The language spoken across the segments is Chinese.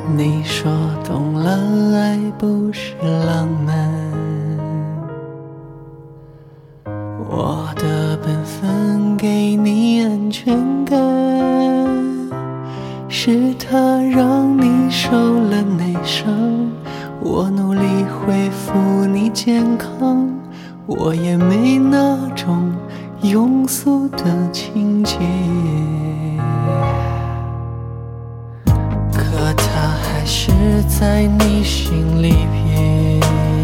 你说懂了，爱不是浪漫。我的本分给你安全感，是他让你受了内伤。我努力恢复你健康，我也没那种庸俗的情节。可他还是在你心里边，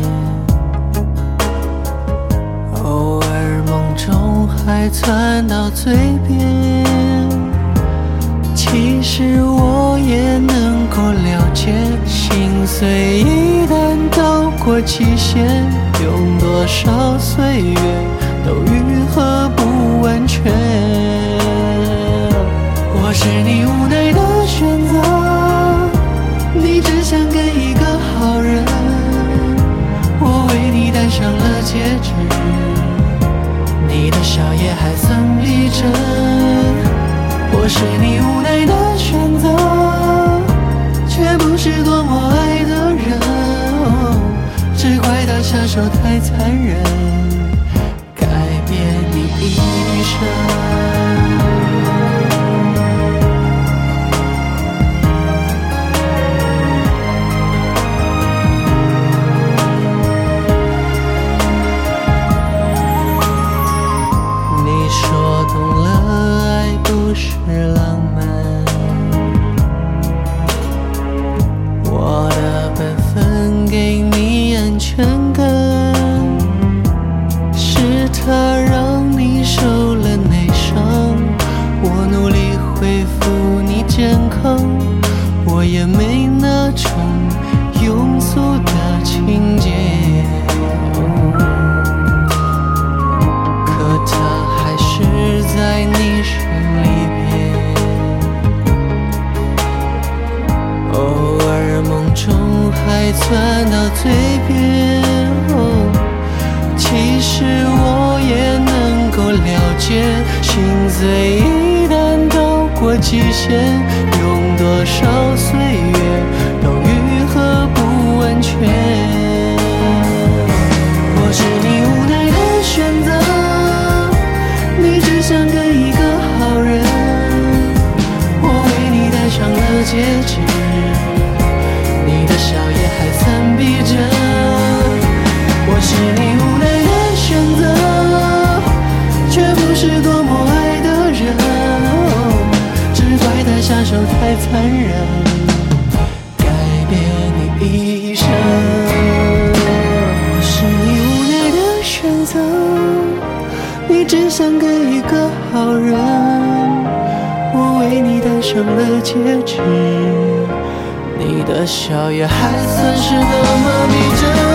偶尔梦中还窜到嘴边。其实我也能够了解，心碎一旦到过极限，用多少岁月都愈合不完全。我是你无奈的选择，你只想跟一个好人，我为你戴上了戒指，你的笑也还算逼真。我是你无奈的选择，却不是多么爱的人，只怪他下手太残忍，改变你一生。浪漫，我的本分给你安全感，是他让你受了内伤。我努力恢复你健康，我也没那种庸俗的情节。可他还是在你心里边，偶尔梦中还钻到嘴边。其实我也能够了解，心碎一旦到过极限，用多少岁月都愈合不完全。我是你无奈的选择，你只想跟一个好人，我为你戴上了戒指，你的笑也还算逼真。我是你无奈的选择，却不是多么爱的人，只怪他下手太残忍，改变你一生。我是你无奈的选择，你只想跟一个好人，我为你戴上了戒指，你的笑也还算是那么逼真。